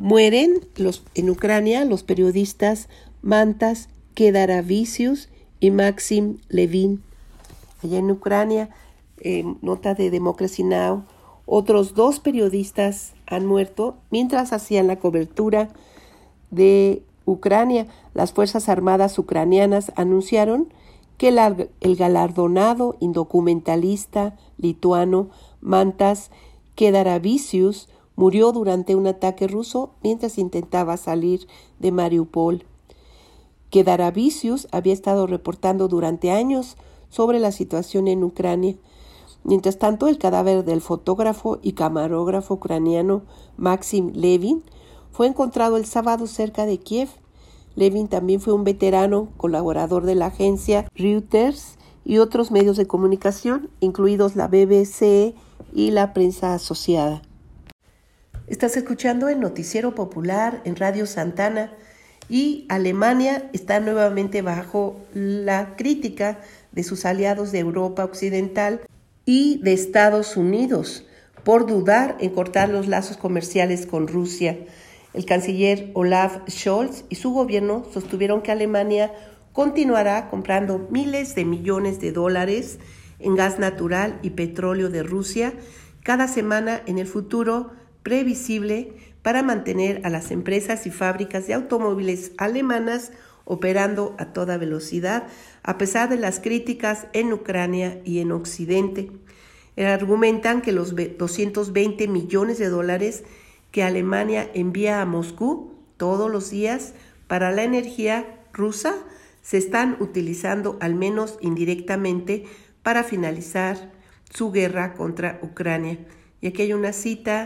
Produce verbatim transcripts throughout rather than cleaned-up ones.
Mueren los, en Ucrania los periodistas Mantas Kedaravicius y Maxim Levin. Allá en Ucrania, eh, nota de Democracy Now!, otros dos periodistas han muerto mientras hacían la cobertura de Ucrania. Las Fuerzas Armadas ucranianas anunciaron que el, el galardonado indocumentalista lituano Mantas Kedaravicius murió durante un ataque ruso mientras intentaba salir de Mariupol. Kedaravicius había estado reportando durante años sobre la situación en Ucrania. Mientras tanto, el cadáver del fotógrafo y camarógrafo ucraniano Maxim Levin fue encontrado el sábado cerca de Kiev. Levin también fue un veterano colaborador de la agencia Reuters y otros medios de comunicación, incluidos la B B C y la prensa asociada. Estás escuchando el Noticiero Popular en Radio Santana, y Alemania está nuevamente bajo la crítica de sus aliados de Europa Occidental y de Estados Unidos por dudar en cortar los lazos comerciales con Rusia. El canciller Olaf Scholz y su gobierno sostuvieron que Alemania continuará comprando miles de millones de dólares en gas natural y petróleo de Rusia cada semana en el futuro previsible para mantener a las empresas y fábricas de automóviles alemanas operando a toda velocidad, a pesar de las críticas en Ucrania y en Occidente. Argumentan que los doscientos veinte millones de dólares que Alemania envía a Moscú todos los días para la energía rusa se están utilizando al menos indirectamente para finalizar su guerra contra Ucrania. Y aquí hay una cita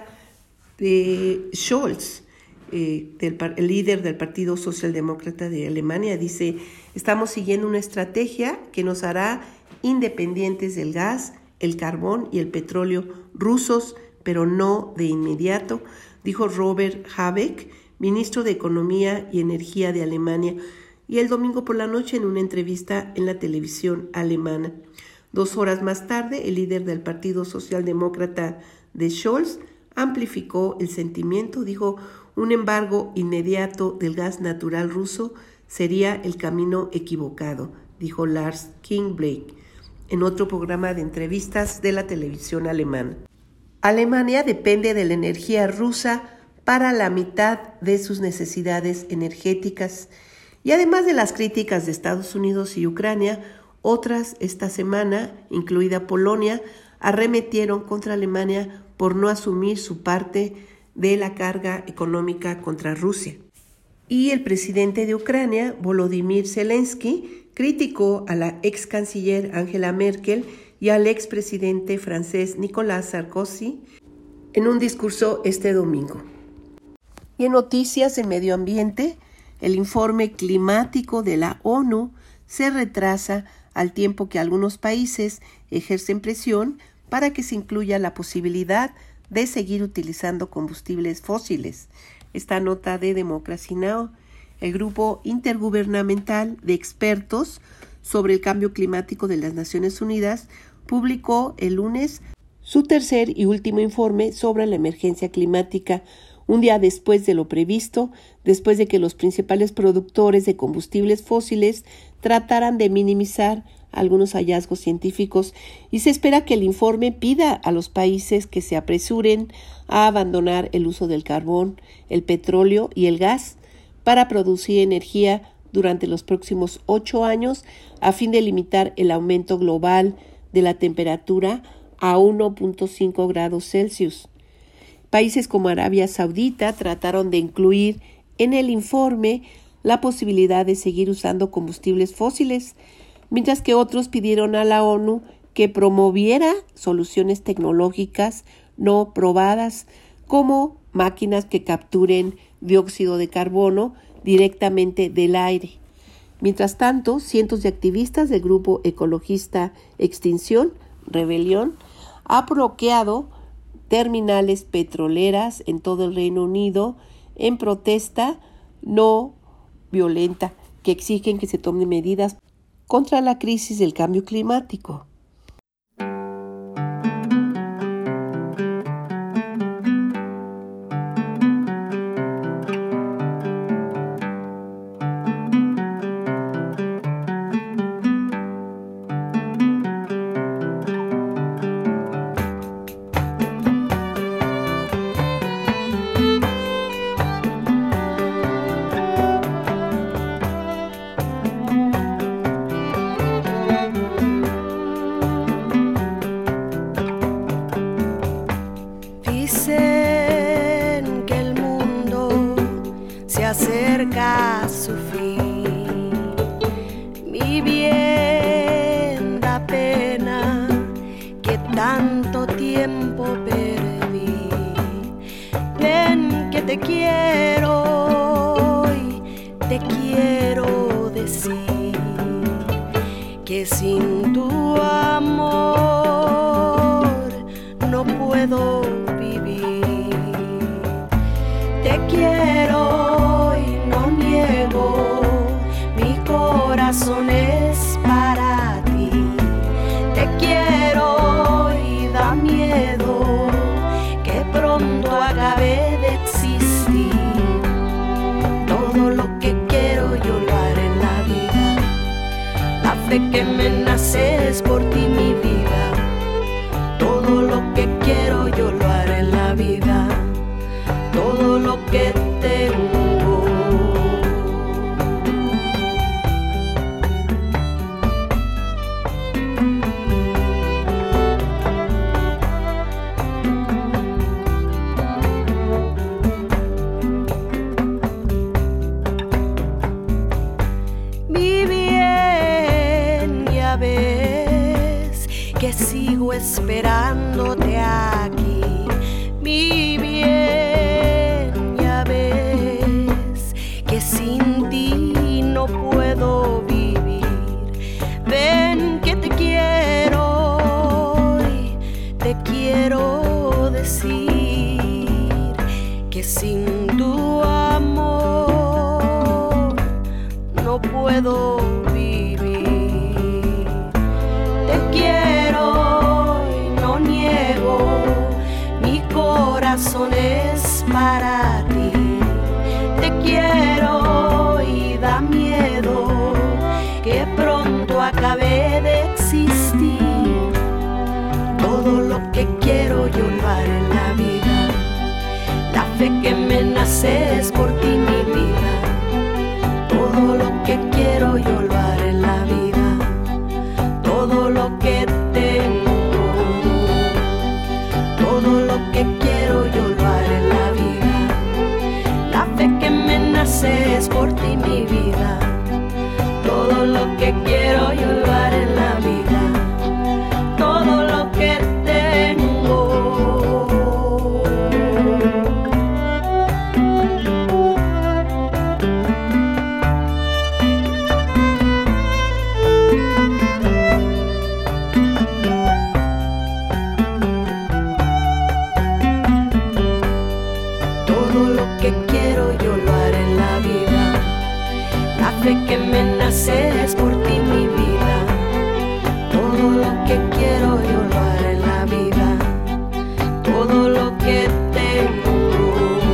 de Scholz, eh, del, el líder del Partido Socialdemócrata de Alemania. Dice: estamos siguiendo una estrategia que nos hará independientes del gas, el carbón y el petróleo rusos, pero no de inmediato, dijo Robert Habeck, ministro de Economía y Energía de Alemania, y el domingo por la noche en una entrevista en la televisión alemana. Dos horas más tarde, el líder del Partido Socialdemócrata de Scholz amplificó el sentimiento. Dijo: un embargo inmediato del gas natural ruso sería el camino equivocado, dijo Lars Klingbeil en otro programa de entrevistas de la televisión alemana. Alemania depende de la energía rusa para la mitad de sus necesidades energéticas, y además de las críticas de Estados Unidos y Ucrania, otras esta semana, incluida Polonia, arremetieron contra Alemania por no asumir su parte de la carga económica contra Rusia. Y el presidente de Ucrania, Volodymyr Zelensky, criticó a la ex canciller Angela Merkel y al expresidente francés Nicolas Sarkozy en un discurso este domingo. Y en noticias de medio ambiente, el informe climático de la ONU se retrasa al tiempo que algunos países ejercen presión para que se incluya la posibilidad de seguir utilizando combustibles fósiles. Esta nota de Democracy Now!, el grupo intergubernamental de expertos sobre el cambio climático de las Naciones Unidas, publicó el lunes su tercer y último informe sobre la emergencia climática, un día después de lo previsto, después de que los principales productores de combustibles fósiles trataran de minimizar algunos hallazgos científicos, y se espera que el informe pida a los países que se apresuren a abandonar el uso del carbón, el petróleo y el gas para producir energía durante los próximos ocho años a fin de limitar el aumento global de la temperatura a uno punto cinco grados Celsius. Países como Arabia Saudita trataron de incluir en el informe la posibilidad de seguir usando combustibles fósiles, mientras que otros pidieron a la ONU que promoviera soluciones tecnológicas no probadas, como máquinas que capturen dióxido de carbono directamente del aire. Mientras tanto, cientos de activistas del grupo ecologista Extinción Rebelión ha bloqueado terminales petroleras en todo el Reino Unido en protesta no violenta que exigen que se tomen medidas contra la crisis del cambio climático. Mi bien, da pena que tanto tiempo perdí. Ven que te quiero y te quiero decir que sin tu amor no puedo vivir. Te quiero y no niego, mi corazón es para ti. Te quiero y da miedo que pronto acabe de existir. Todo lo que quiero yo lo haré en la vida. La fe que me nace es por ti, mi vida. Todo lo que quiero yo lo haré en la vida. Todo lo que tengo. Mi bien, ya ves que sigo esperándote aquí. Mi bien, ya ves que sin ti no puedo vivir. Ven que te quiero y te quiero decir que sin tu amor no puedo vivir. Te quiero y no niego, mi corazón es para ti. Te quiero y da miedo que pronto acabe de existir. Todo lo que quiero yo lo haré en la vida. La fe que me nace es por ti, mi vida. Todo lo que quiero yo lo haré en la vida. Todo lo que tengo, todo lo que quiero yo lo haré en la vida. La fe que me nace es por ti, mi vida. Todo lo que quiero yo lo haré en la vida. Todo lo que tengo. Todo lo que quiero yo lo haré en la vida. La fe que me nace es por ti, mi vida. Todo lo que quiero yo lo haré en la vida. Todo lo que tengo,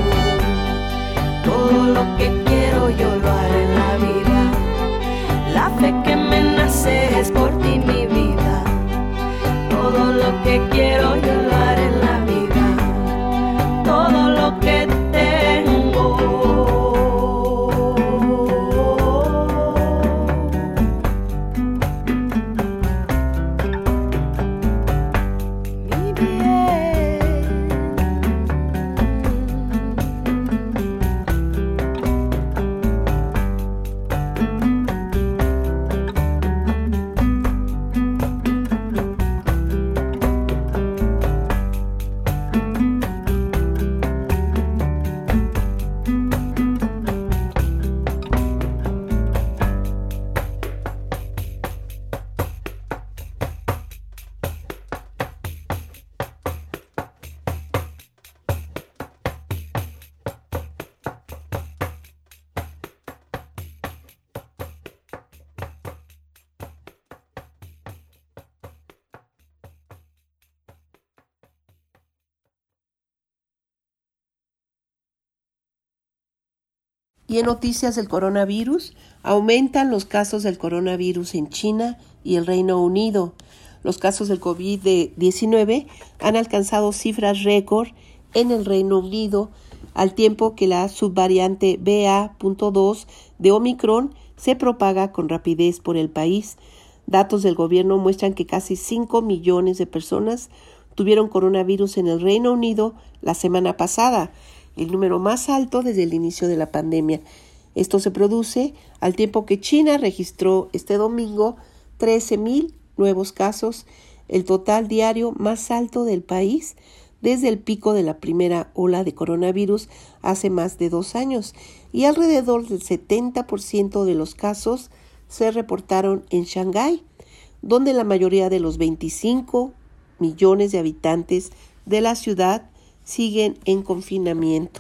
todo lo que quiero yo lo haré en la vida. La fe que me nace es por ti, mi vida. Todo lo que quiero yo lo haré en la vida. Todo lo que tengo. Mi bien. Y en noticias del coronavirus, aumentan los casos del coronavirus en China y el Reino Unido. Los casos del COVID diecinueve han alcanzado cifras récord en el Reino Unido, al tiempo que la subvariante B A punto dos de Omicron se propaga con rapidez por el país. Datos del gobierno muestran que casi cinco millones de personas tuvieron coronavirus en el Reino Unido la semana pasada, el número más alto desde el inicio de la pandemia. Esto se produce al tiempo que China registró este domingo trece mil nuevos casos, el total diario más alto del país desde el pico de la primera ola de coronavirus hace más de dos años, y alrededor del setenta por ciento de los casos se reportaron en Shanghái, donde la mayoría de los veinticinco millones de habitantes de la ciudad siguen en confinamiento.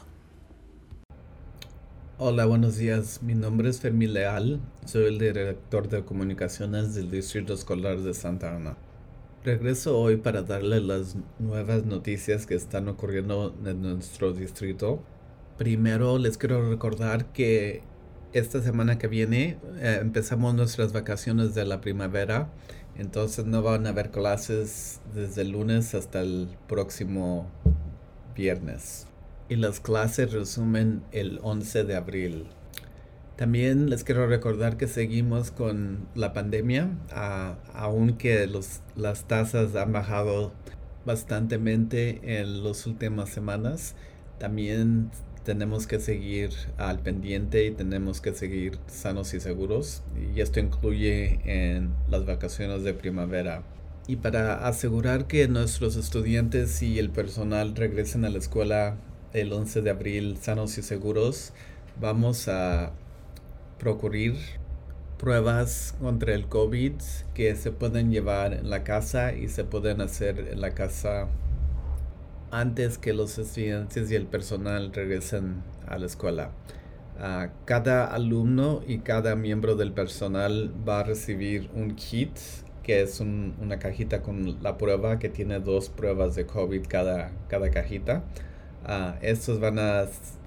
Hola, buenos días. Mi nombre es Fermín Leal. Soy el director de comunicaciones del Distrito Escolar de Santa Ana. Regreso hoy para darles las nuevas noticias que están ocurriendo en nuestro distrito. Primero les quiero recordar que esta semana que viene eh, empezamos nuestras vacaciones de la primavera. Entonces no van a haber clases desde el lunes hasta el próximo viernes. Y las clases resumen el once de abril. También les quiero recordar que seguimos con la pandemia, uh, aunque los, las tasas han bajado bastantemente en las últimas semanas. También tenemos que seguir al pendiente y tenemos que seguir sanos y seguros. Y esto incluye en las vacaciones de primavera. Y para asegurar que nuestros estudiantes y el personal regresen a la escuela el once de abril sanos y seguros, vamos a procurar pruebas contra el COVID que se pueden llevar en la casa y se pueden hacer en la casa antes que los estudiantes y el personal regresen a la escuela. Uh, cada alumno y cada miembro del personal va a recibir un kit, que es un, una cajita con la prueba que tiene dos pruebas de COVID cada, cada cajita. Uh, estos van a,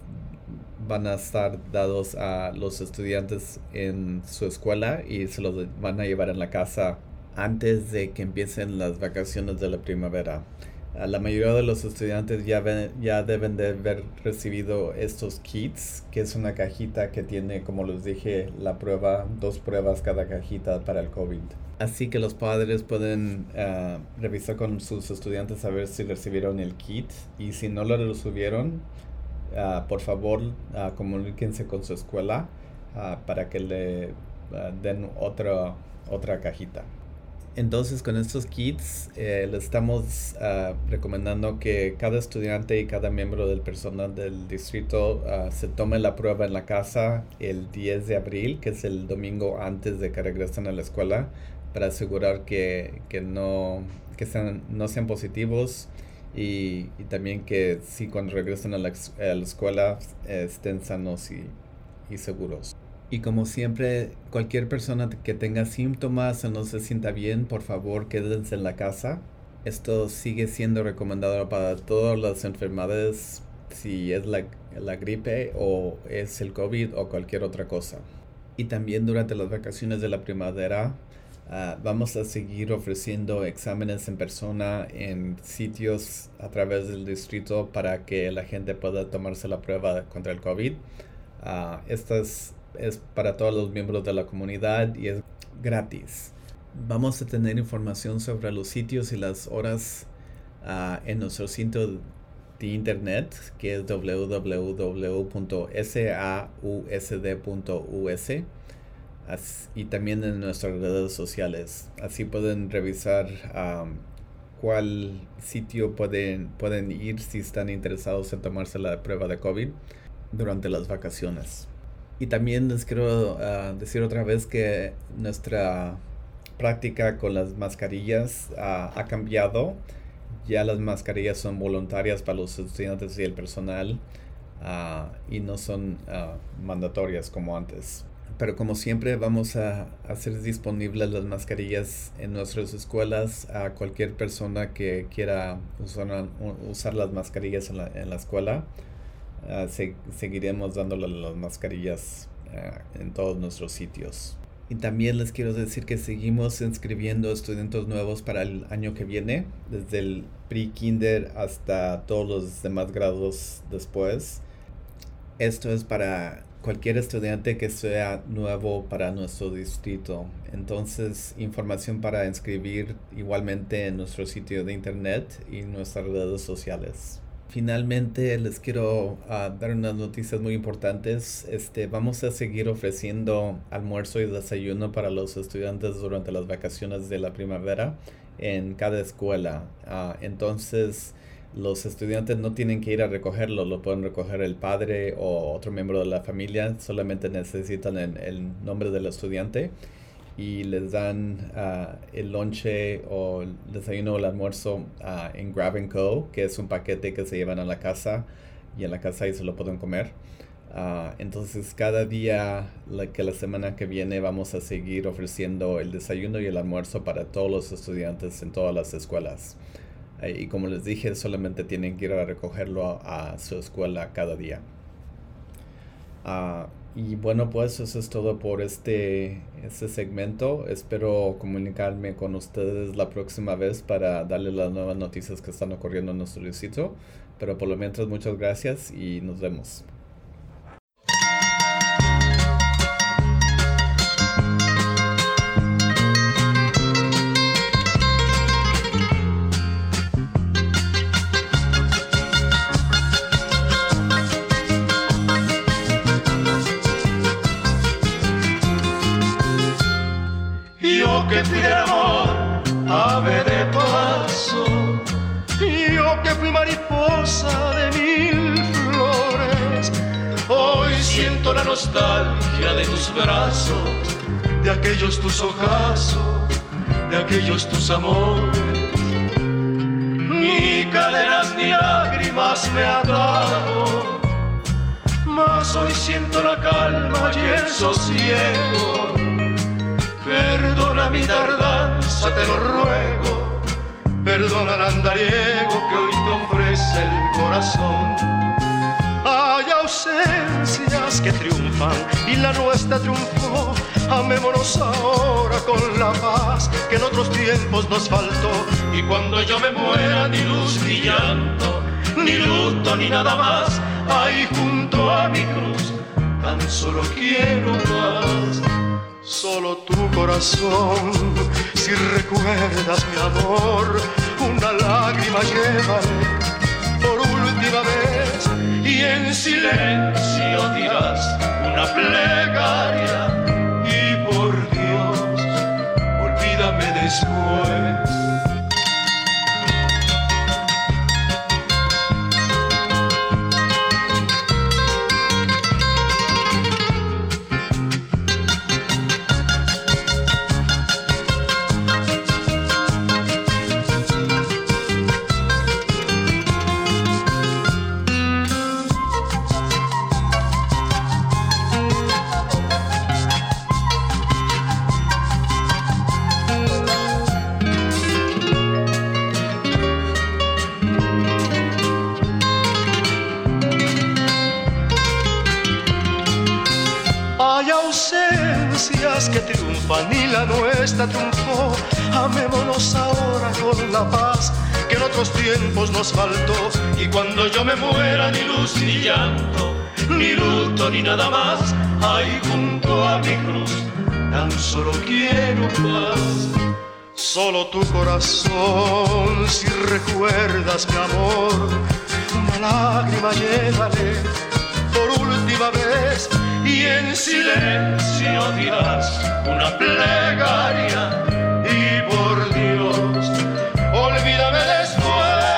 van a estar dados a los estudiantes en su escuela y se los van a llevar en la casa antes de que empiecen las vacaciones de la primavera. Uh, la mayoría de los estudiantes ya, ven, ya deben de haber recibido estos kits, que es una cajita que tiene, como les dije, la prueba, dos pruebas cada cajita para el COVID. Así que los padres pueden uh, revisar con sus estudiantes a ver si recibieron el kit, y si no lo recibieron, uh, por favor uh, comuníquense con su escuela uh, para que le uh, den otra, otra cajita. Entonces, con estos kits eh, le estamos uh, recomendando que cada estudiante y cada miembro del personal del distrito uh, se tome la prueba en la casa el diez de abril, que es el domingo antes de que regresen a la escuela, para asegurar que, que, no, que sean, no sean positivos y, y también que sí, cuando regresen a la, a la escuela eh, estén sanos y, y seguros. Y como siempre, cualquier persona que tenga síntomas o no se sienta bien, por favor quédense en la casa. Esto sigue siendo recomendado para todas las enfermedades, si es la, la gripe o es el COVID o cualquier otra cosa. Y también durante las vacaciones de la primavera, Uh, vamos a seguir ofreciendo exámenes en persona en sitios a través del distrito para que la gente pueda tomarse la prueba contra el COVID. Uh, esta es, es para todos los miembros de la comunidad y es gratis. Vamos a tener información sobre los sitios y las horas uh, en nuestro sitio de internet, que es w w w punto sausd punto u s. As, y también en nuestras redes sociales. Así pueden revisar um, cuál sitio pueden, pueden ir si están interesados en tomarse la prueba de COVID durante las vacaciones. Y también les quiero uh, decir otra vez que nuestra práctica con las mascarillas uh, ha cambiado. Ya las mascarillas son voluntarias para los estudiantes y el personal uh, y no son uh, mandatorias como antes. Pero como siempre vamos a hacer disponibles las mascarillas en nuestras escuelas a cualquier persona que quiera usar, usar las mascarillas en la, en la escuela. Uh, se, seguiremos dándole las mascarillas uh, en todos nuestros sitios. Y también les quiero decir que seguimos inscribiendo estudiantes nuevos para el año que viene, desde el pre-kinder hasta todos los demás grados después. Esto es para cualquier estudiante que sea nuevo para nuestro distrito. Entonces, información para inscribir igualmente en nuestro sitio de internet y nuestras redes sociales. Finalmente les quiero uh, dar unas noticias muy importantes. Este, vamos a seguir ofreciendo almuerzo y desayuno para los estudiantes durante las vacaciones de la primavera en cada escuela. Uh, entonces los estudiantes no tienen que ir a recogerlo, lo pueden recoger el padre o otro miembro de la familia, solamente necesitan el, el nombre del estudiante y les dan uh, el lonche o el desayuno o el almuerzo uh, en Grab and Go, que es un paquete que se llevan a la casa y en la casa ahí se lo pueden comer. Uh, entonces cada día la, que la semana que viene vamos a seguir ofreciendo el desayuno y el almuerzo para todos los estudiantes en todas las escuelas. Uh, y como les dije, solamente tienen que ir a recogerlo a, a su escuela cada día. Uh, Y bueno, pues eso es todo por este, este segmento. Espero comunicarme con ustedes la próxima vez para darles las nuevas noticias que están ocurriendo en nuestro distrito. Pero por lo mientras, muchas gracias y nos vemos. Que fui de amor, ave de paso, yo que fui mariposa de mil flores, hoy siento la nostalgia de tus brazos, de aquellos tus ojazos, de aquellos tus amores. Ni cadenas ni lágrimas me ataron, mas hoy siento la calma y el sosiego. Perdona mi tardanza, te lo ruego, perdona el andariego que hoy te ofrece el corazón. Hay ausencias que triunfan y la nuestra triunfó. Amémonos ahora con la paz que en otros tiempos nos faltó. Y cuando yo me muera, ni luz ni llanto, ni luto ni nada más. Ahí junto a mi cruz, tan solo quiero más. Solo tu corazón, si recuerdas mi amor, una lágrima llévale por última vez y en silencio dirás una plegaria y por Dios, olvídame después. Que triunfan y la nuestra triunfó. Amémonos ahora con la paz que en otros tiempos nos faltó. Y cuando yo me muera, ni luz ni llanto, ni luto ni nada más. Ahí junto a mi cruz, tan solo quiero paz. Solo tu corazón, si recuerdas mi amor, una lágrima llévale por última vez y en silencio dirás una plegaria y por Dios, olvídame después.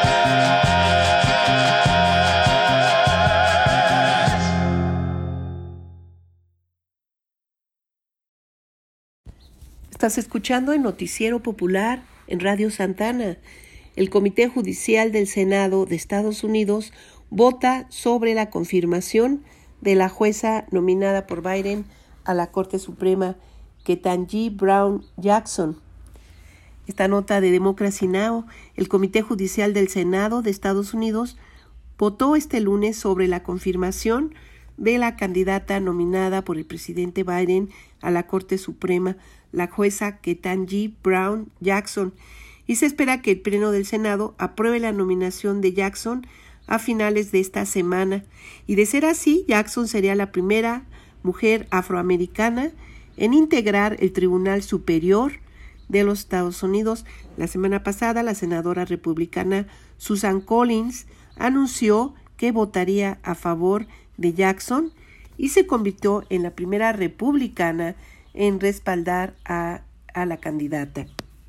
Estás escuchando el Noticiero Popular en Radio Santana. El Comité Judicial del Senado de Estados Unidos vota sobre la confirmación de la jueza nominada por Biden a la Corte Suprema, Ketanji Brown Jackson. Esta nota de Democracy Now! El Comité Judicial del Senado de Estados Unidos votó este lunes sobre la confirmación de la candidata nominada por el presidente Biden a la Corte Suprema, la jueza Ketanji Brown Jackson, y se espera que el Pleno del Senado apruebe la nominación de Jackson a finales de esta semana. Y de ser así, Jackson sería la primera mujer afroamericana en integrar el Tribunal Superior de los Estados Unidos. La semana pasada, la senadora republicana Susan Collins anunció que votaría a favor de Jackson y se convirtió en la primera republicana en respaldar a, a la candidata.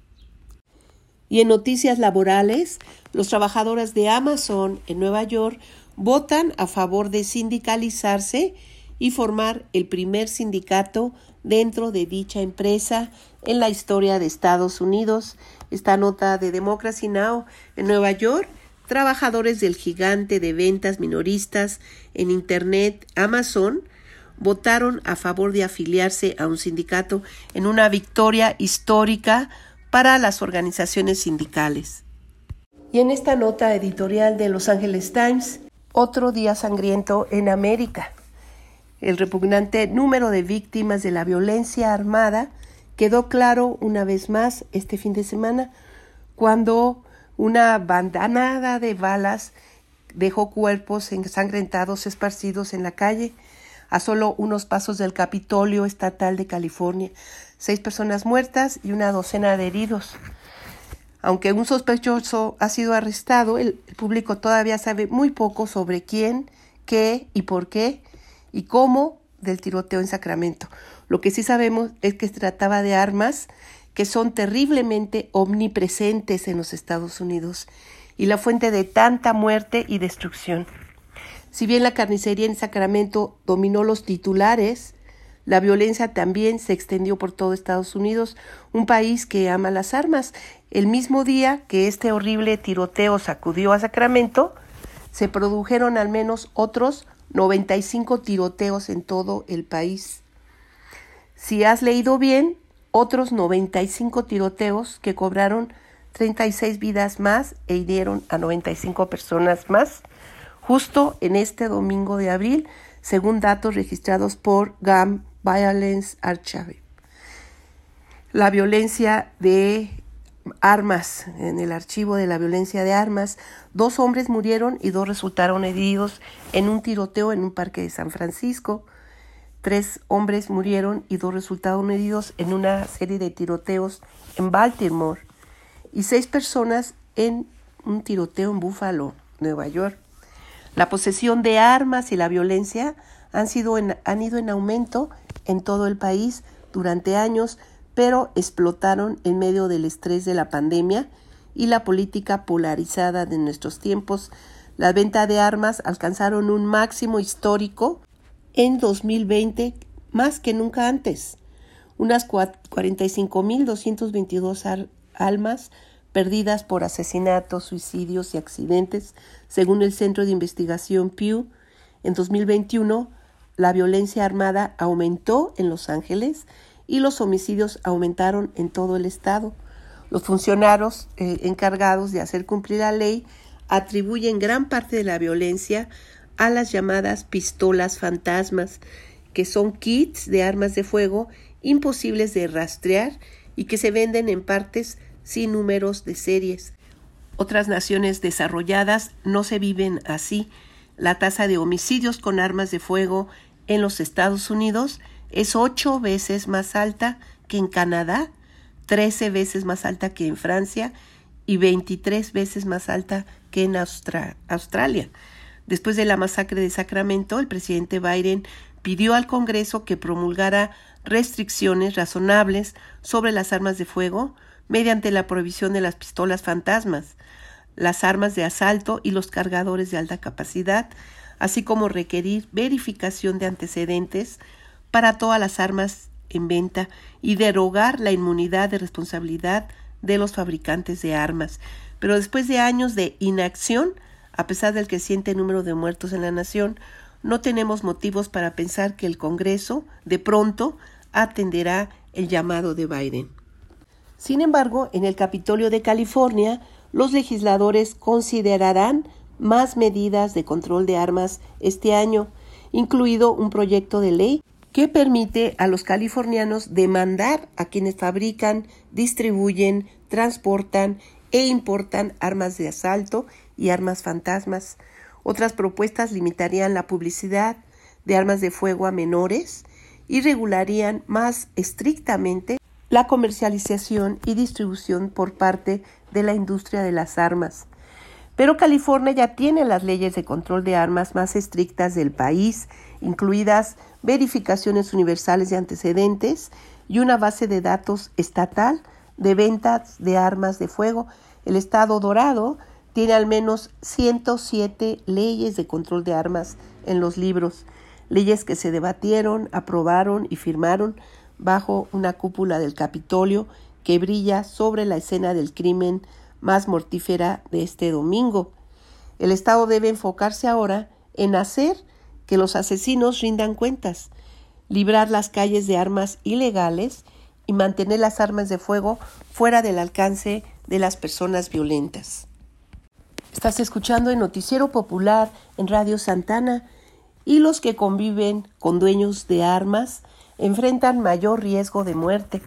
Y en noticias laborales, los trabajadores de Amazon en Nueva York votan a favor de sindicalizarse y formar el primer sindicato dentro de dicha empresa en la historia de Estados Unidos. Esta nota de Democracy Now! En Nueva York, trabajadores del gigante de ventas minoristas en Internet Amazon votaron a favor de afiliarse a un sindicato en una victoria histórica para las organizaciones sindicales. Y en esta nota editorial de Los Angeles Times, otro día sangriento en América. El repugnante número de víctimas de la violencia armada quedó claro una vez más este fin de semana cuando una bandanada de balas dejó cuerpos ensangrentados esparcidos en la calle a solo unos pasos del Capitolio Estatal de California. Seis personas muertas y una docena de heridos. Aunque un sospechoso ha sido arrestado, el público todavía sabe muy poco sobre quién, qué y por qué y cómo del tiroteo en Sacramento. Lo que sí sabemos es que se trataba de armas que son terriblemente omnipresentes en los Estados Unidos y la fuente de tanta muerte y destrucción. Si bien la carnicería en Sacramento dominó los titulares, la violencia también se extendió por todo Estados Unidos, un país que ama las armas. El mismo día que este horrible tiroteo sacudió a Sacramento, se produjeron al menos otros noventa y cinco tiroteos en todo el país. Si has leído bien, otros noventa y cinco tiroteos que cobraron treinta y seis vidas más e hirieron a noventa y cinco personas más, justo en este domingo de abril, según datos registrados por Gun Violence Archive. La violencia de armas, en el archivo de la violencia de armas, dos hombres murieron y dos resultaron heridos en un tiroteo en un parque de San Francisco. Tres hombres murieron y dos resultaron heridos en una serie de tiroteos en Baltimore. Y seis personas en un tiroteo en Buffalo, Nueva York. La posesión de armas y la violencia han, sido en, han ido en aumento en todo el país durante años, pero explotaron en medio del estrés de la pandemia y la política polarizada de nuestros tiempos. La venta de armas alcanzaron un máximo histórico en dos mil veinte, más que nunca antes. Unas cuarenta y cinco mil doscientas veintidós ar- almas perdidas por asesinatos, suicidios y accidentes, según el Centro de Investigación Pew. En dos mil veintiuno, la violencia armada aumentó en Los Ángeles y los homicidios aumentaron en todo el estado. Los funcionarios eh, encargados de hacer cumplir la ley atribuyen gran parte de la violencia a las llamadas pistolas fantasmas, que son kits de armas de fuego imposibles de rastrear y que se venden en partes sin números de series. Otras naciones desarrolladas no se viven así. La tasa de homicidios con armas de fuego en los Estados Unidos es ocho veces más alta que en Canadá, trece veces más alta que en Francia y veintitrés veces más alta que en Austra- Australia. Después de la masacre de Sacramento, el presidente Biden pidió al Congreso que promulgara restricciones razonables sobre las armas de fuego mediante la prohibición de las pistolas fantasmas, las armas de asalto y los cargadores de alta capacidad, así como requerir verificación de antecedentes para todas las armas en venta y derogar la inmunidad de responsabilidad de los fabricantes de armas. Pero después de años de inacción, a pesar del creciente número de muertos en la nación, no tenemos motivos para pensar que el Congreso, de pronto, atenderá el llamado de Biden. Sin embargo, en el Capitolio de California, los legisladores considerarán más medidas de control de armas este año, incluido un proyecto de ley que permite a los californianos demandar a quienes fabrican, distribuyen, transportan e importan armas de asalto y armas fantasmas. Otras propuestas limitarían la publicidad de armas de fuego a menores y regularían más estrictamente la comercialización y distribución por parte de la industria de las armas. Pero California ya tiene las leyes de control de armas más estrictas del país, incluidas verificaciones universales de antecedentes y una base de datos estatal de ventas de armas de fuego. El estado dorado tiene al menos ciento siete leyes de control de armas en los libros, leyes que se debatieron, aprobaron y firmaron bajo una cúpula del Capitolio que brilla sobre la escena del crimen más mortífera de este domingo. El Estado debe enfocarse ahora en hacer que los asesinos rindan cuentas, librar las calles de armas ilegales y mantener las armas de fuego fuera del alcance de las personas violentas. Estás escuchando el Noticiero Popular en Radio Santana, y los que conviven con dueños de armas enfrentan mayor riesgo de muerte.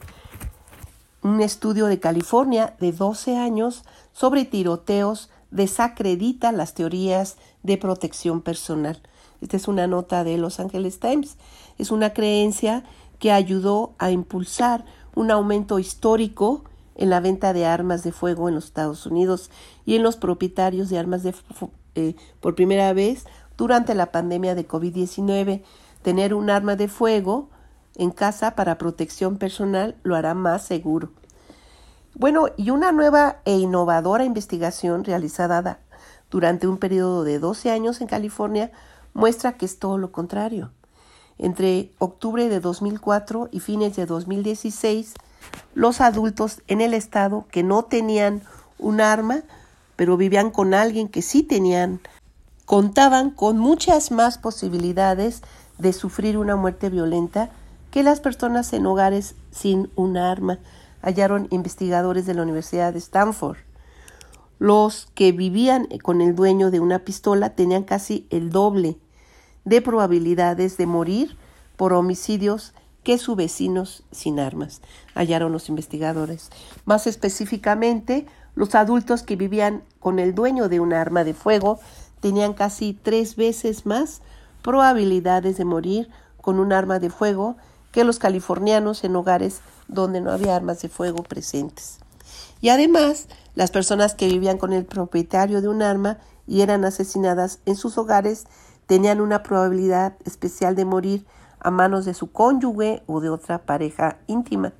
Un estudio de California de doce años sobre tiroteos desacredita las teorías de protección personal. Esta es una nota de Los Angeles Times. Es una creencia que ayudó a impulsar un aumento histórico en la venta de armas de fuego en los Estados Unidos y en los propietarios de armas de fu- eh, por primera vez durante la pandemia de covid diecinueve. Tener un arma de fuego en casa para protección personal lo hará más seguro. Bueno, y una nueva e innovadora investigación realizada durante un periodo de doce años en California muestra que es todo lo contrario. Entre octubre de dos mil cuatro y fines de dos mil dieciséis, los adultos en el estado que no tenían un arma, pero vivían con alguien que sí tenían, contaban con muchas más posibilidades de sufrir una muerte violenta que las personas en hogares sin un arma, hallaron investigadores de la Universidad de Stanford. Los que vivían con el dueño de una pistola tenían casi el doble de probabilidades de morir por homicidios que sus vecinos sin armas, hallaron los investigadores. Más específicamente, los adultos que vivían con el dueño de un arma de fuego tenían casi tres veces más probabilidades de morir con un arma de fuego que los californianos en hogares donde no había armas de fuego presentes. Y además, las personas que vivían con el propietario de un arma y eran asesinadas en sus hogares tenían una probabilidad especial de morir a manos de su cónyuge o de otra pareja íntima.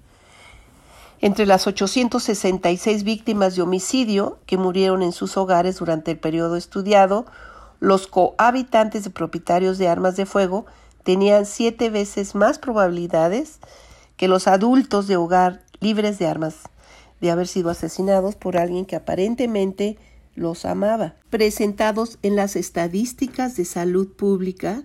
Entre las ochocientas sesenta y seis víctimas de homicidio que murieron en sus hogares durante el periodo estudiado, los cohabitantes de propietarios de armas de fuego tenían siete veces más probabilidades que los adultos de hogar libres de armas de haber sido asesinados por alguien que aparentemente los amaba. Presentados en las estadísticas de salud pública,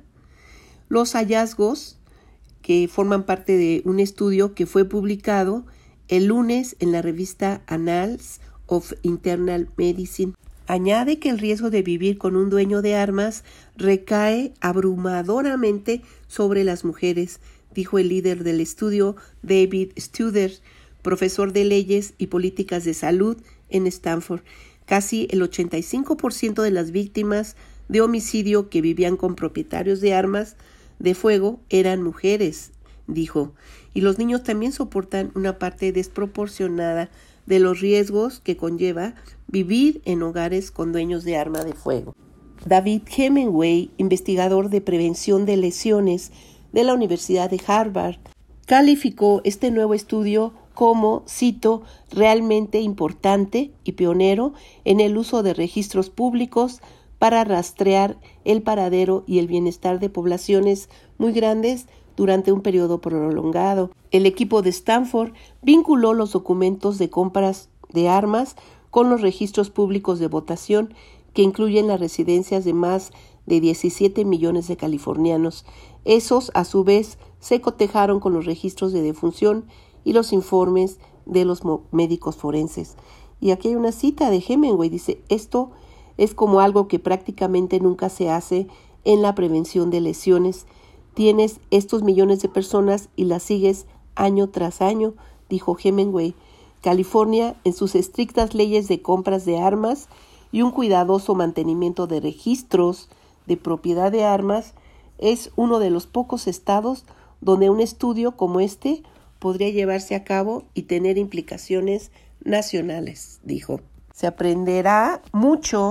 los hallazgos que forman parte de un estudio que fue publicado el lunes en la revista Annals of Internal Medicine. Añade que el riesgo de vivir con un dueño de armas recae abrumadoramente sobre las mujeres, dijo el líder del estudio, David Studer, profesor de leyes y políticas de salud en Stanford. Casi el ochenta y cinco por ciento de las víctimas de homicidio que vivían con propietarios de armas de fuego eran mujeres, dijo, y los niños también soportan una parte desproporcionada de los riesgos que conlleva vivir en hogares con dueños de arma de fuego. David Hemingway, investigador de prevención de lesiones de la Universidad de Harvard, calificó este nuevo estudio como, cito, realmente importante y pionero en el uso de registros públicos para rastrear el paradero y el bienestar de poblaciones muy grandes durante un periodo prolongado. El equipo de Stanford vinculó los documentos de compras de armas con los registros públicos de votación que incluyen las residencias de más de diecisiete millones de californianos. Esos, a su vez, se cotejaron con los registros de defunción y los informes de los médicos forenses. Y aquí hay una cita de Hemingway, dice, esto es como algo que prácticamente nunca se hace en la prevención de lesiones. Tienes estos millones de personas y las sigues año tras año, dijo Hemingway. California, en sus estrictas leyes de compras de armas y un cuidadoso mantenimiento de registros de propiedad de armas, es uno de los pocos estados donde un estudio como este podría llevarse a cabo y tener implicaciones nacionales, dijo. Se aprenderá mucho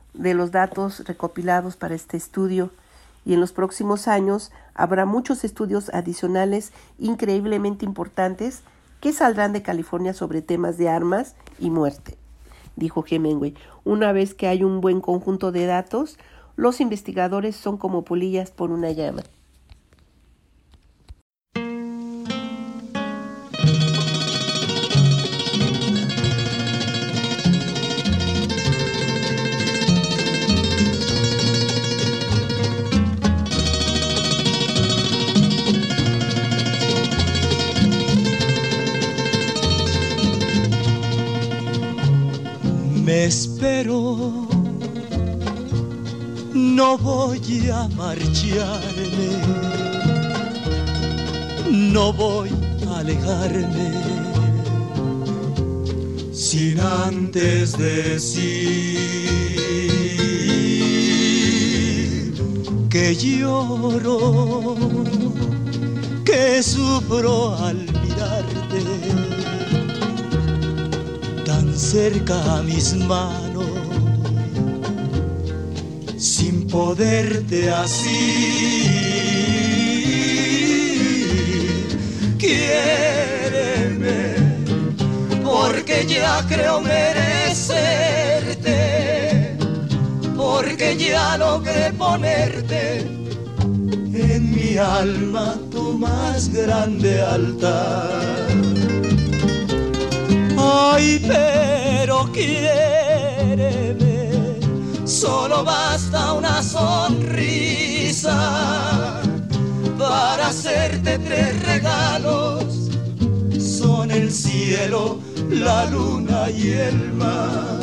de los datos recopilados para este estudio, y en los próximos años habrá muchos estudios adicionales increíblemente importantes que saldrán de California sobre temas de armas y muerte, dijo Hemingway. Una vez que hay un buen conjunto de datos, los investigadores son como polillas por una llama. Me espero, no voy a marcharme, no voy a alejarme, sin antes decir que lloro, que sufro al mirarte tan cerca a mis manos, sin poderte así. Quiéreme, porque ya creo merecerte, porque ya logré ponerte en mi alma tu más grande altar. Ay, pero quiéreme, solo basta una sonrisa para hacerte tres regalos. Son el cielo, la luna y el mar.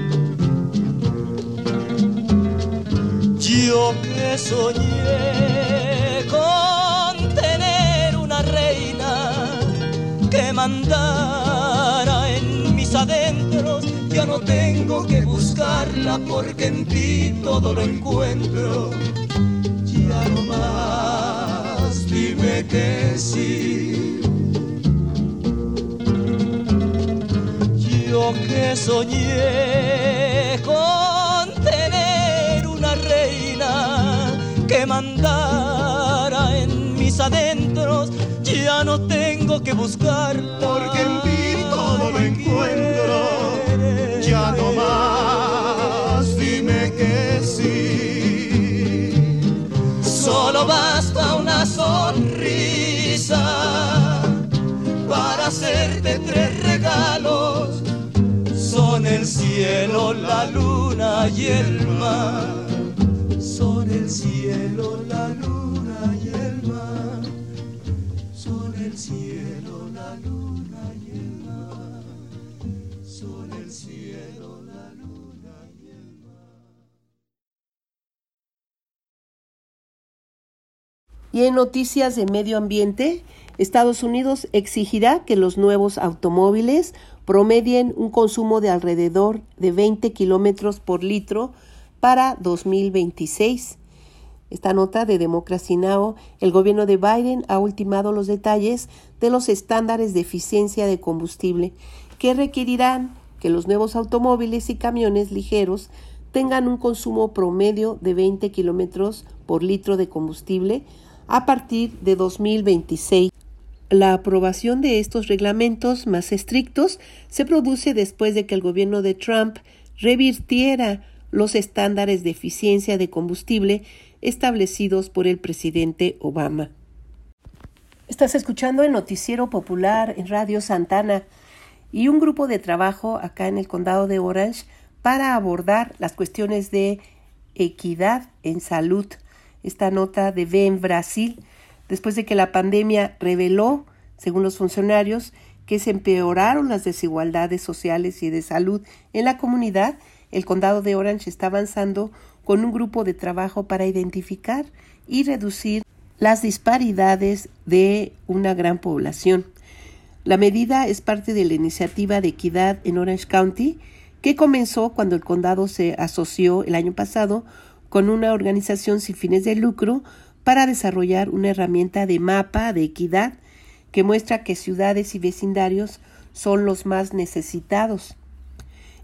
Yo que soñé con tener una reina que mandara en mis adentros, ya no tengo que buscarla porque en ti todo lo encuentro. Ya no más, dime que sí. Yo que soñé con tener una reina que mandara en mis adentros, ya no tengo que buscarla porque en ti todo lo encuentro. Ya no más, dime que sí. Solo basta una sonrisa para hacerte tres regalos. Son el cielo, la luna y el mar. Son el cielo, la luna y el mar. Son el cielo, la luna y el mar. Son el cielo, la luna y el mar. Y en noticias de medio ambiente, Estados Unidos exigirá que los nuevos automóviles promedien un consumo de alrededor de veinte kilómetros por litro para dos mil veintiséis. Esta nota de Democracy Now! El gobierno de Biden ha ultimado los detalles de los estándares de eficiencia de combustible que requerirán que los nuevos automóviles y camiones ligeros tengan un consumo promedio de veinte kilómetros por litro de combustible a partir de dos mil veintiséis. La aprobación de estos reglamentos más estrictos se produce después de que el gobierno de Trump revirtiera los estándares de eficiencia de combustible establecidos por el presidente Obama. Estás escuchando el Noticiero Popular en Radio Santana y un grupo de trabajo acá en el condado de Orange para abordar las cuestiones de equidad en salud. Esta nota de V en Brasil, después de que la pandemia reveló, según los funcionarios, que se empeoraron las desigualdades sociales y de salud en la comunidad, el condado de Orange está avanzando con un grupo de trabajo para identificar y reducir las disparidades de una gran población. La medida es parte de la iniciativa de equidad en Orange County, que comenzó cuando el condado se asoció el año pasado con una organización sin fines de lucro para desarrollar una herramienta de mapa de equidad que muestra que ciudades y vecindarios son los más necesitados.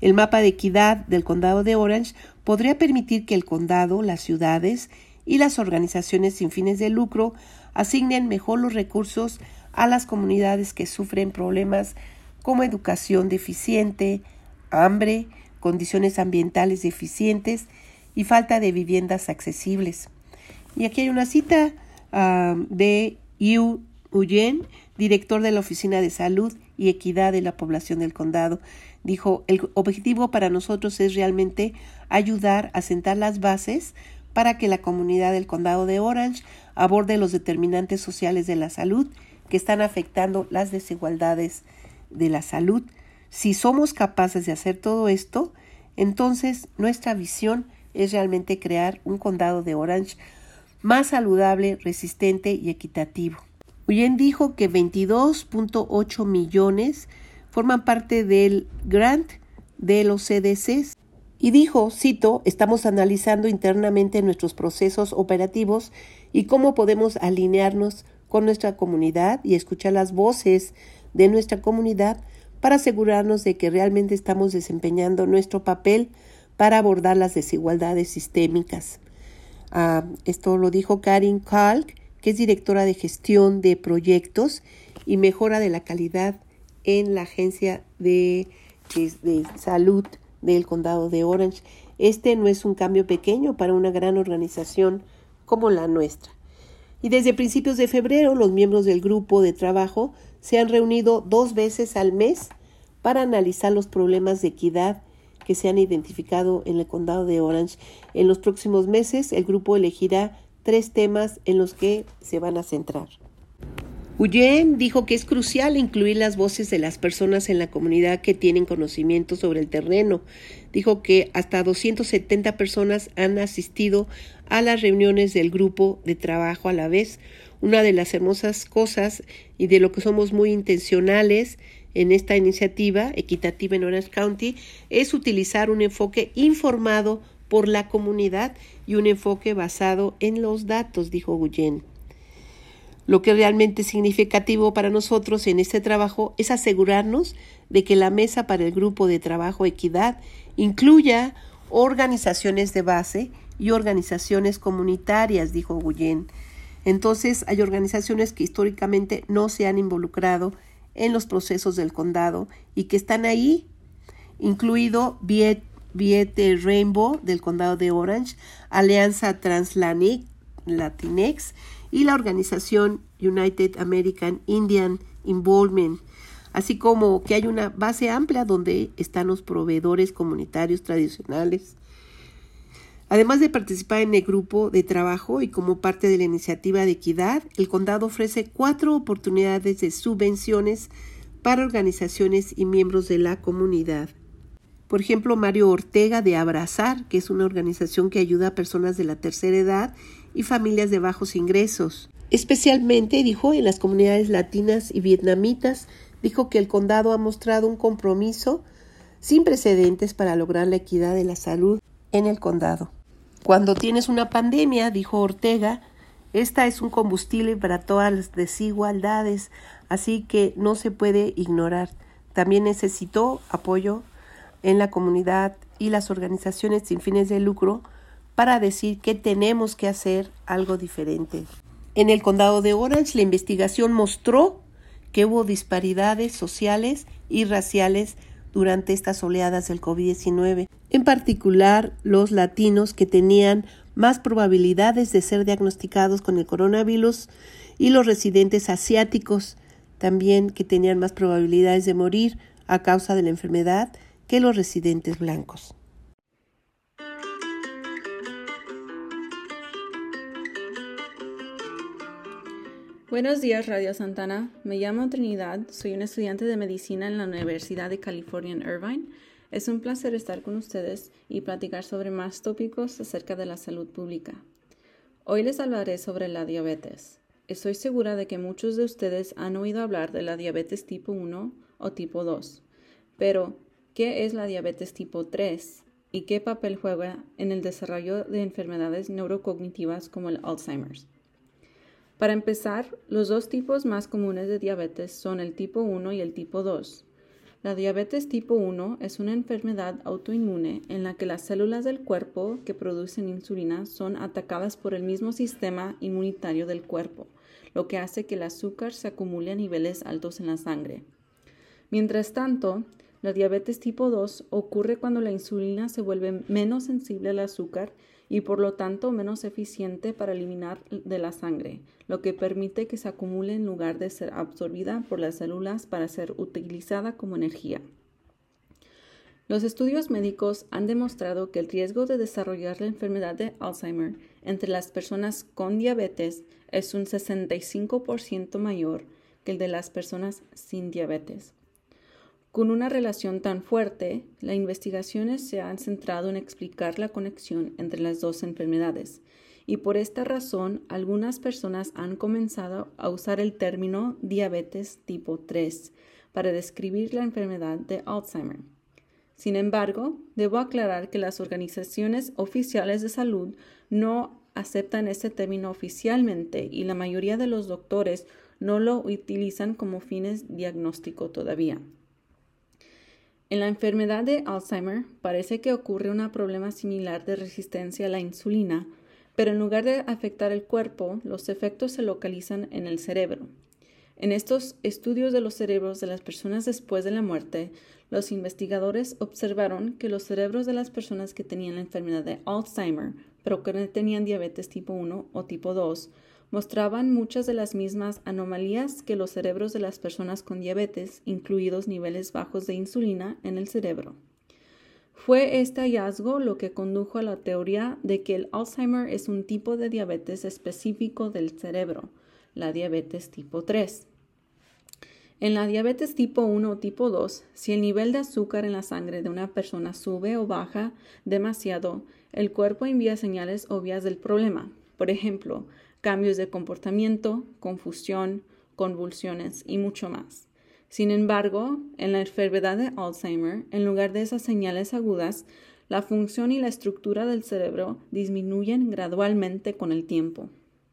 El mapa de equidad del condado de Orange podría permitir que el condado, las ciudades y las organizaciones sin fines de lucro asignen mejor los recursos a las comunidades que sufren problemas como educación deficiente, hambre, condiciones ambientales deficientes y falta de viviendas accesibles. Y aquí hay una cita uh, de Yu Uyen, director de la Oficina de Salud y Equidad de la Población del Condado. Dijo, el objetivo para nosotros es realmente ayudar a sentar las bases para que la comunidad del Condado de Orange aborde los determinantes sociales de la salud que están afectando las desigualdades de la salud. Si somos capaces de hacer todo esto, entonces nuestra visión es realmente crear un condado de Orange más saludable, resistente y equitativo. Uyen dijo que veintidós punto ocho millones forman parte del grant de los C D Cs y dijo, cito, estamos analizando internamente nuestros procesos operativos y cómo podemos alinearnos con nuestra comunidad y escuchar las voces de nuestra comunidad para asegurarnos de que realmente estamos desempeñando nuestro papel para abordar las desigualdades sistémicas. Uh, esto lo dijo Karin Kalk, que es directora de gestión de proyectos y mejora de la calidad en la agencia de, de, de salud del condado de Orange. Este no es un cambio pequeño para una gran organización como la nuestra. Y desde principios de febrero, los miembros del grupo de trabajo se han reunido dos veces al mes para analizar los problemas de equidad que se han identificado en el condado de Orange. En los próximos meses, el grupo elegirá tres temas en los que se van a centrar. Uyen dijo que es crucial incluir las voces de las personas en la comunidad que tienen conocimiento sobre el terreno. Dijo que hasta doscientas setenta personas han asistido a las reuniones del grupo de trabajo a la vez. Una de las hermosas cosas y de lo que somos muy intencionales en esta iniciativa equitativa en Orange County es utilizar un enfoque informado por la comunidad y un enfoque basado en los datos, dijo Uyen. Lo que realmente es significativo para nosotros en este trabajo es asegurarnos de que la mesa para el grupo de trabajo equidad incluya organizaciones de base y organizaciones comunitarias, dijo Uyen. Entonces, hay organizaciones que históricamente no se han involucrado en los procesos del condado y que están ahí, incluido Viet, Viet Rainbow del condado de Orange, Alianza Translatinx y la organización United American Indian Involvement, así como que hay una base amplia donde están los proveedores comunitarios tradicionales. Además de participar en el grupo de trabajo y como parte de la iniciativa de equidad, el condado ofrece cuatro oportunidades de subvenciones para organizaciones y miembros de la comunidad. Por ejemplo, Mario Ortega de Abrazar, que es una organización que ayuda a personas de la tercera edad y familias de bajos ingresos. Especialmente, dijo, en las comunidades latinas y vietnamitas, dijo que el condado ha mostrado un compromiso sin precedentes para lograr la equidad de la salud en el condado. Cuando tienes una pandemia, dijo Ortega, esta es un combustible para todas las desigualdades, así que no se puede ignorar. También necesitó apoyo en la comunidad y las organizaciones sin fines de lucro para decir que tenemos que hacer algo diferente. En el condado de Orange, la investigación mostró que hubo disparidades sociales y raciales durante estas oleadas del covid diecinueve. En particular, los latinos que tenían más probabilidades de ser diagnosticados con el coronavirus y los residentes asiáticos también que tenían más probabilidades de morir a causa de la enfermedad que los residentes blancos. Buenos días, Radio Santana. Me llamo Trinidad, soy una estudiante de medicina en la Universidad de California en Irvine. Es un placer estar con ustedes y platicar sobre más tópicos acerca de la salud pública. Hoy les hablaré sobre la diabetes. Estoy segura de que muchos de ustedes han oído hablar de la diabetes tipo uno o tipo dos. Pero, ¿qué es la diabetes tipo tres? ¿Y qué papel juega en el desarrollo de enfermedades neurocognitivas como el Alzheimer's? Para empezar, los dos tipos más comunes de diabetes son el tipo uno y el tipo dos. La diabetes tipo uno es una enfermedad autoinmune en la que las células del cuerpo que producen insulina son atacadas por el mismo sistema inmunitario del cuerpo, lo que hace que el azúcar se acumule a niveles altos en la sangre. Mientras tanto, la diabetes tipo dos ocurre cuando la insulina se vuelve menos sensible al azúcar y por lo tanto menos eficiente para eliminar de la sangre, lo que permite que se acumule en lugar de ser absorbida por las células para ser utilizada como energía. Los estudios médicos han demostrado que el riesgo de desarrollar la enfermedad de Alzheimer entre las personas con diabetes es un sesenta y cinco por ciento mayor que el de las personas sin diabetes. Con una relación tan fuerte, las investigaciones se han centrado en explicar la conexión entre las dos enfermedades, y por esta razón algunas personas han comenzado a usar el término diabetes tipo tres para describir la enfermedad de Alzheimer. Sin embargo, debo aclarar que las organizaciones oficiales de salud no aceptan este término oficialmente y la mayoría de los doctores no lo utilizan como fines diagnóstico todavía. En la enfermedad de Alzheimer parece que ocurre un problema similar de resistencia a la insulina, pero en lugar de afectar el cuerpo, los efectos se localizan en el cerebro. En estos estudios de los cerebros de las personas después de la muerte, los investigadores observaron que los cerebros de las personas que tenían la enfermedad de Alzheimer, pero que no tenían diabetes tipo uno o tipo dos, mostraban muchas de las mismas anomalías que los cerebros de las personas con diabetes, incluidos niveles bajos de insulina en el cerebro. Fue este hallazgo lo que condujo a la teoría de que el Alzheimer es un tipo de diabetes específico del cerebro, la diabetes tipo tres. En la diabetes tipo uno o tipo dos, si el nivel de azúcar en la sangre de una persona sube o baja demasiado, el cuerpo envía señales obvias del problema. Por ejemplo, cambios de comportamiento, confusión, convulsiones y mucho más. Sin embargo, en la enfermedad de Alzheimer, en lugar de esas señales agudas, la función y la estructura del cerebro disminuyen gradualmente con el tiempo.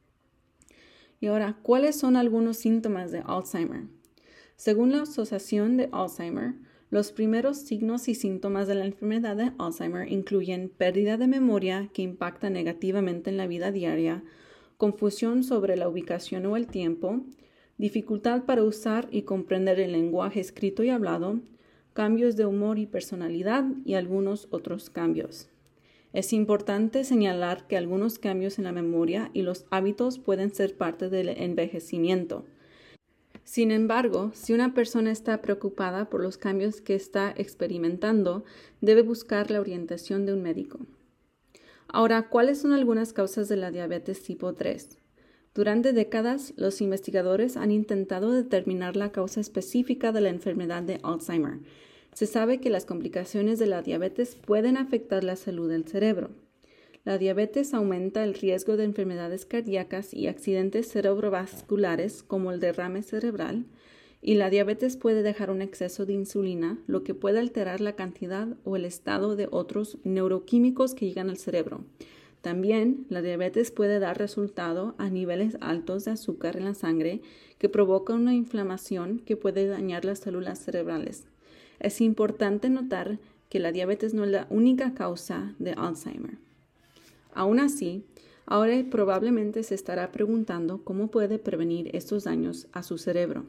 Y ahora, ¿cuáles son algunos síntomas de Alzheimer? Según la Asociación de Alzheimer, los primeros signos y síntomas de la enfermedad de Alzheimer incluyen pérdida de memoria que impacta negativamente en la vida diaria, confusión sobre la ubicación o el tiempo, dificultad para usar y comprender el lenguaje escrito y hablado, cambios de humor y personalidad y algunos otros cambios. Es importante señalar que algunos cambios en la memoria y los hábitos pueden ser parte del envejecimiento. Sin embargo, si una persona está preocupada por los cambios que está experimentando, debe buscar la orientación de un médico. Ahora, ¿cuáles son algunas causas de la diabetes tipo tres? Durante décadas, los investigadores han intentado determinar la causa específica de la enfermedad de Alzheimer. Se sabe que las complicaciones de la diabetes pueden afectar la salud del cerebro. La diabetes aumenta el riesgo de enfermedades cardíacas y accidentes cerebrovasculares como el derrame cerebral, y la diabetes puede dejar un exceso de insulina, lo que puede alterar la cantidad o el estado de otros neuroquímicos que llegan al cerebro. También, la diabetes puede dar resultado a niveles altos de azúcar en la sangre que provoca una inflamación que puede dañar las células cerebrales. Es importante notar que la diabetes no es la única causa de Alzheimer. Aún así, ahora probablemente se estará preguntando cómo puede prevenir estos daños a su cerebro.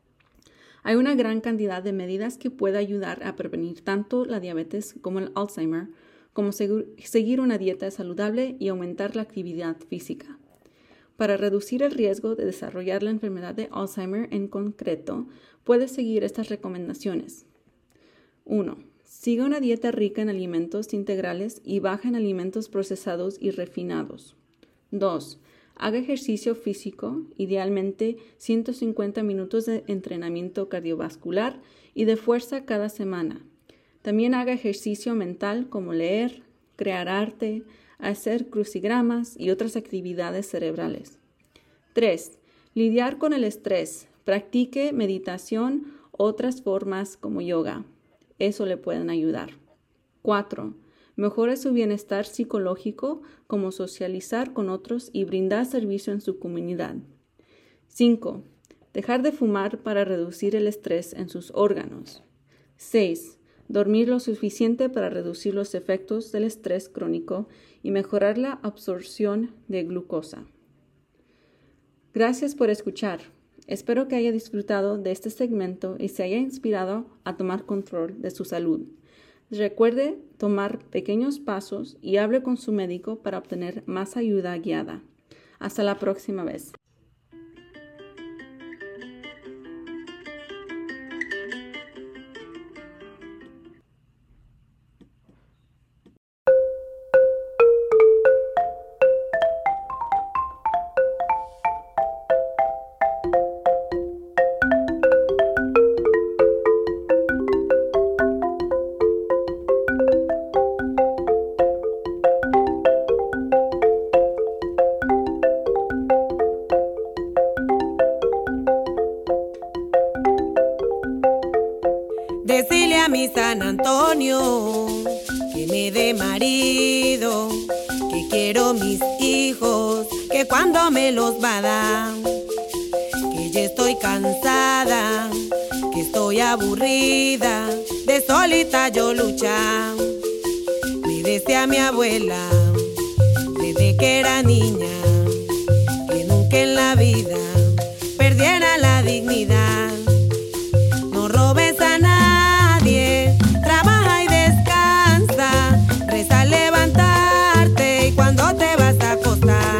Hay una gran cantidad de medidas que pueden ayudar a prevenir tanto la diabetes como el Alzheimer, como seguir una dieta saludable y aumentar la actividad física. Para reducir el riesgo de desarrollar la enfermedad de Alzheimer en concreto, puede seguir estas recomendaciones. uno. Siga una dieta rica en alimentos integrales y baja en alimentos procesados y refinados. dos. Haga ejercicio físico, idealmente ciento cincuenta minutos de entrenamiento cardiovascular y de fuerza cada semana. También haga ejercicio mental como leer, crear arte, hacer crucigramas y otras actividades cerebrales. tres. Lidiar con el estrés. Practique meditación u otras formas como yoga. Eso le pueden ayudar. cuatro. Mejore su bienestar psicológico como socializar con otros y brindar servicio en su comunidad. cinco. Dejar de fumar para reducir el estrés en sus órganos. seis. Dormir lo suficiente para reducir los efectos del estrés crónico y mejorar la absorción de glucosa. Gracias por escuchar. Espero que haya disfrutado de este segmento y se haya inspirado a tomar control de su salud. Recuerde tomar pequeños pasos y hable con su médico para obtener más ayuda guiada. Hasta la próxima vez. Decirle a mi San Antonio que me dé marido, que quiero mis hijos, que cuando me los va a dar, que ya estoy cansada, que estoy aburrida, de solita yo luchar. Me decía mi abuela, desde que era niña, que nunca en la vida perdiera la dignidad. No robes a nadie, trabaja y descansa, reza al levantarte y cuando te vas a acostar.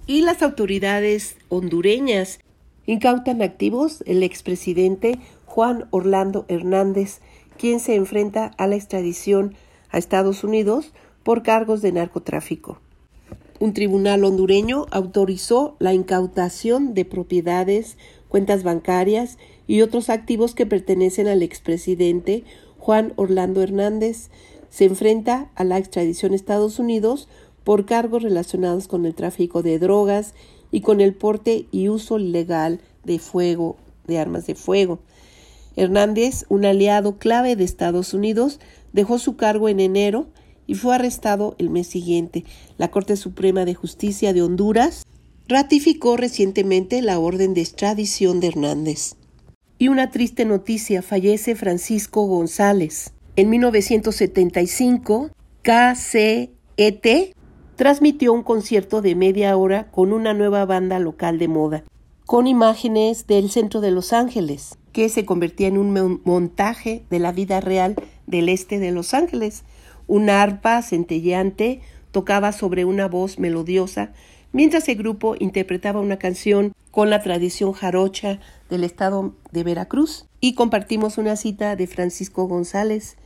Y las autoridades hondureñas incautan activos el expresidente Juan Orlando Hernández, quien se enfrenta a la extradición a Estados Unidos por cargos de narcotráfico. Un tribunal hondureño autorizó la incautación de propiedades, cuentas bancarias y otros activos que pertenecen al expresidente Juan Orlando Hernández. Se enfrenta a la extradición a Estados Unidos por cargos relacionados con el tráfico de drogas y con el porte y uso ilegal de fuego, de armas de fuego. Hernández, un aliado clave de Estados Unidos, dejó su cargo en enero y fue arrestado el mes siguiente. La Corte Suprema de Justicia de Honduras ratificó recientemente la orden de extradición de Hernández. Y una triste noticia, fallece Francisco González. En mil novecientos setenta y cinco, K C E T transmitió un concierto de media hora con una nueva banda local de moda, con imágenes del centro de Los Ángeles, que se convertía en un montaje de la vida real del este de Los Ángeles. Una arpa centelleante tocaba sobre una voz melodiosa, mientras el grupo interpretaba una canción con la tradición jarocha del estado de Veracruz. Y compartimos una cita de Francisco González.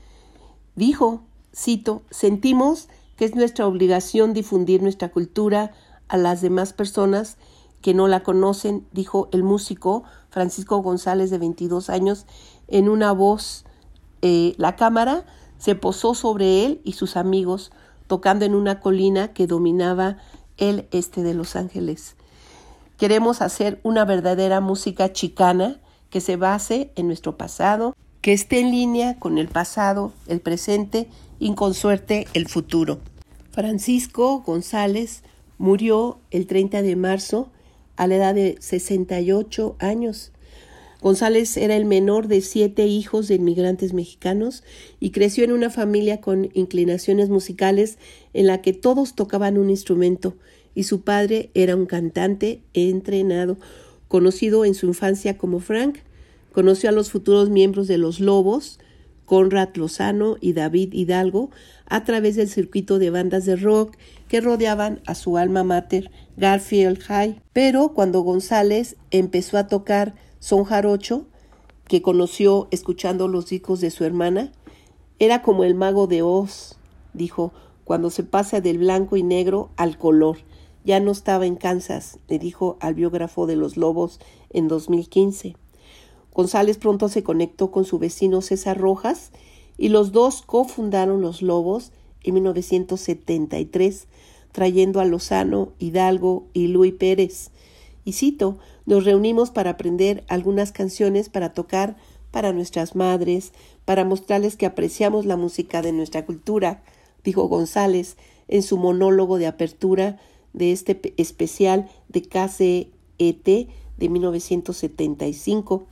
Dijo, cito, sentimos que es nuestra obligación difundir nuestra cultura a las demás personas que no la conocen, dijo el músico Francisco González, de veintidós años, en una voz. Eh, la cámara se posó sobre él y sus amigos, tocando en una colina que dominaba el este de Los Ángeles. Queremos hacer una verdadera música chicana que se base en nuestro pasado, que esté en línea con el pasado, el presente y con suerte el futuro. Francisco González murió el treinta de marzo a la edad de sesenta y ocho años. González era el menor de siete hijos de inmigrantes mexicanos y creció en una familia con inclinaciones musicales en la que todos tocaban un instrumento, y su padre era un cantante entrenado, conocido en su infancia como Frank. Conoció a los futuros miembros de Los Lobos, Conrad Lozano y David Hidalgo, a través del circuito de bandas de rock que rodeaban a su alma mater, Garfield High. Pero cuando González empezó a tocar son jarocho, que conoció escuchando los discos de su hermana, era como el mago de Oz, dijo, cuando se pasa del blanco y negro al color. Ya no estaba en Kansas, le dijo al biógrafo de Los Lobos en dos mil quince. González pronto se conectó con su vecino César Rojas y los dos cofundaron Los Lobos en mil novecientos setenta y tres, trayendo a Lozano, Hidalgo y Luis Pérez. Y cito, nos reunimos para aprender algunas canciones para tocar para nuestras madres, para mostrarles que apreciamos la música de nuestra cultura, dijo González en su monólogo de apertura de este especial de K C E T de mil novecientos setenta y cinco.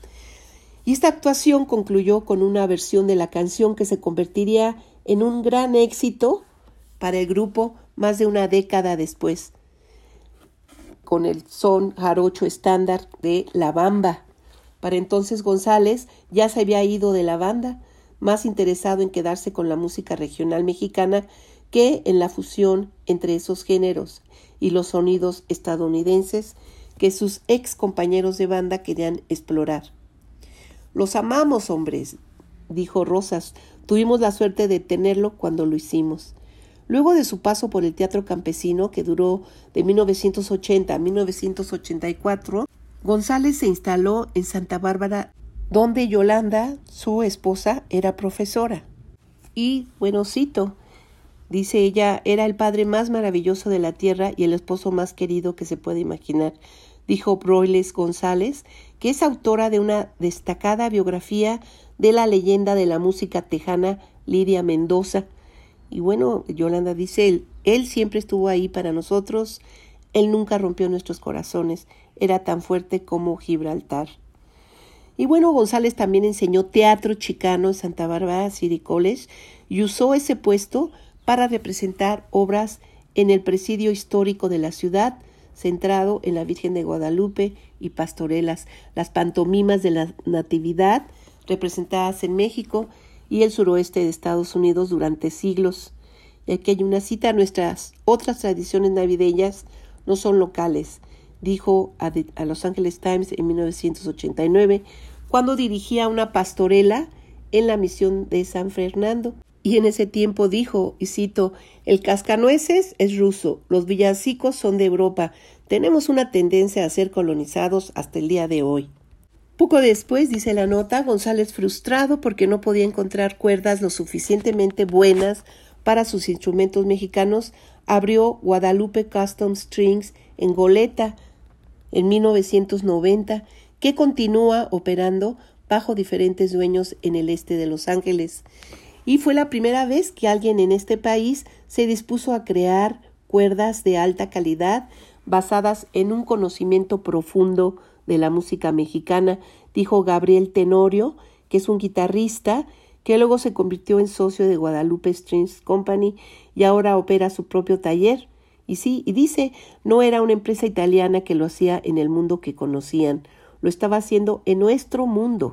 Y esta actuación concluyó con una versión de la canción que se convertiría en un gran éxito para el grupo más de una década después, con el son jarocho estándar de La Bamba. Para entonces González ya se había ido de la banda, más interesado en quedarse con la música regional mexicana que en la fusión entre esos géneros y los sonidos estadounidenses que sus ex compañeros de banda querían explorar. Los amamos, hombres, dijo Rosas. Tuvimos la suerte de tenerlo cuando lo hicimos. Luego de su paso por el Teatro Campesino, que duró de mil novecientos ochenta a mil novecientos ochenta y cuatro, González se instaló en Santa Bárbara, donde Yolanda, su esposa, era profesora. Y, bueno, cito, dice ella, era el padre más maravilloso de la tierra y el esposo más querido que se puede imaginar, dijo Broyles González, que es autora de una destacada biografía de la leyenda de la música tejana Lidia Mendoza. Y bueno, Yolanda dice, él, él siempre estuvo ahí para nosotros, él nunca rompió nuestros corazones, era tan fuerte como Gibraltar. Y bueno, González también enseñó teatro chicano en Santa Bárbara City College y usó ese puesto para representar obras en el presidio histórico de la ciudad, centrado en la Virgen de Guadalupe y pastorelas, las pantomimas de la Natividad, representadas en México y el suroeste de Estados Unidos durante siglos. Y aquí hay una cita: nuestras otras tradiciones navideñas no son locales, dijo a, The, a Los Angeles Times en mil novecientos ochenta y nueve, cuando dirigía una pastorela en la misión de San Fernando. Y en ese tiempo dijo, y cito, el cascanueces es ruso, los villancicos son de Europa, tenemos una tendencia a ser colonizados hasta el día de hoy. Poco después, dice la nota, González, frustrado porque no podía encontrar cuerdas lo suficientemente buenas para sus instrumentos mexicanos, abrió Guadalupe Custom Strings en Goleta en mil novecientos noventa, que continúa operando bajo diferentes dueños en el este de Los Ángeles. Y fue la primera vez que alguien en este país se dispuso a crear cuerdas de alta calidad basadas en un conocimiento profundo de la música mexicana, dijo Gabriel Tenorio, que es un guitarrista que luego se convirtió en socio de Guadalupe Strings Company y ahora opera su propio taller. Y sí, y dice, no era una empresa italiana que lo hacía en el mundo que conocían, lo estaba haciendo en nuestro mundo.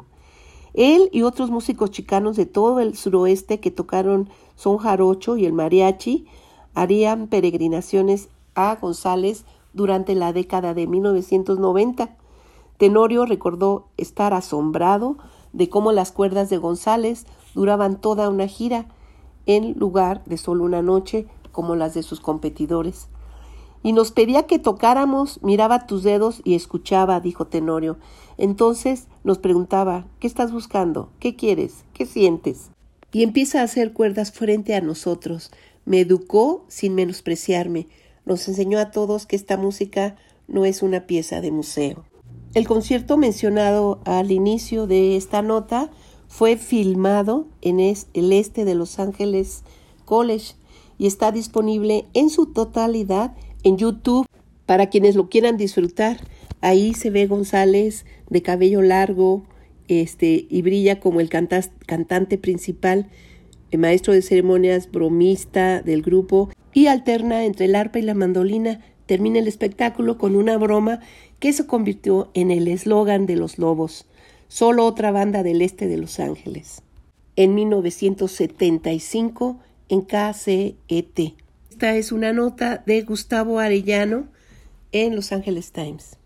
Él y otros músicos chicanos de todo el suroeste que tocaron son jarocho y el mariachi harían peregrinaciones a González durante la década de mil novecientos noventa. Tenorio recordó estar asombrado de cómo las cuerdas de González duraban toda una gira en lugar de solo una noche como las de sus competidores. Y nos pedía que tocáramos, miraba tus dedos y escuchaba, dijo Tenorio. Entonces nos preguntaba, ¿qué estás buscando? ¿Qué quieres? ¿Qué sientes? Y empieza a hacer cuerdas frente a nosotros. Me educó sin menospreciarme. Nos enseñó a todos que esta música no es una pieza de museo. El concierto mencionado al inicio de esta nota fue filmado en el este de Los Ángeles College y está disponible en su totalidad en YouTube para quienes lo quieran disfrutar. Ahí se ve González de cabello largo este, y brilla como el canta- cantante principal, el maestro de ceremonias, bromista del grupo, y alterna entre el arpa y la mandolina. Termina el espectáculo con una broma que se convirtió en el eslogan de los Lobos, solo otra banda del este de Los Ángeles. En mil novecientos setenta y cinco en K C E T. Esta es una nota de Gustavo Arellano en Los Angeles Times.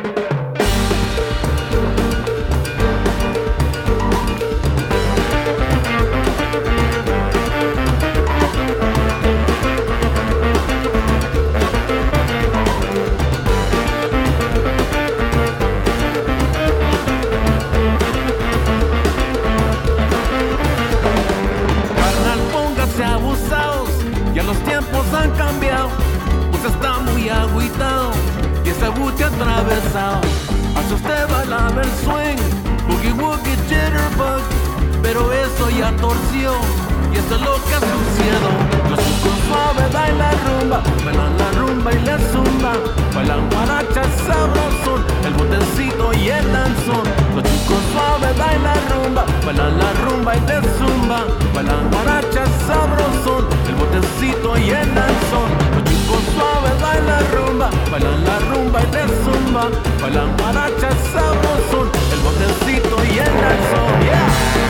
Han cambiado, pues está muy agüitado y ese buche atravesado. Hace usted bailar el swing, boogie woogie jitterbug, pero eso ya torció y eso es lo que ha sucedido. Los chicos suaves bailan rumba, bailan la rumba y la zumba, bailan guaracha sabrosón, el botecito y el danzón. Los chicos suaves bailan rumba, bailan la rumba y la zumba, bailan guaracha sabrosón, el botecito y el danzón. Los chicos suaves bailan rumba, bailan la rumba y la zumba, bailan guaracha sabrosón, el botecito y el danzón. Yeah.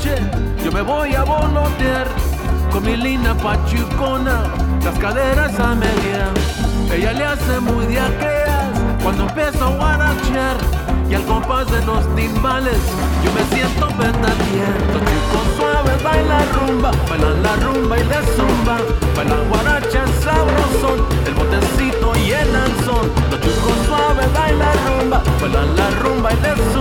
noche yo me voy a volotear con mi linda pachucona, las caderas a media. Ella le hace muy de aquellas cuando empiezo a guarachear, y al compás de los timbales yo me siento petatear. Los chicos suaves bailan rumba, bailan la rumba y la zumba, bailan guaracha sabrosón, el botecito y el lanzón. Los chicos suaves bailan rumba, bailan la rumba y la zumba,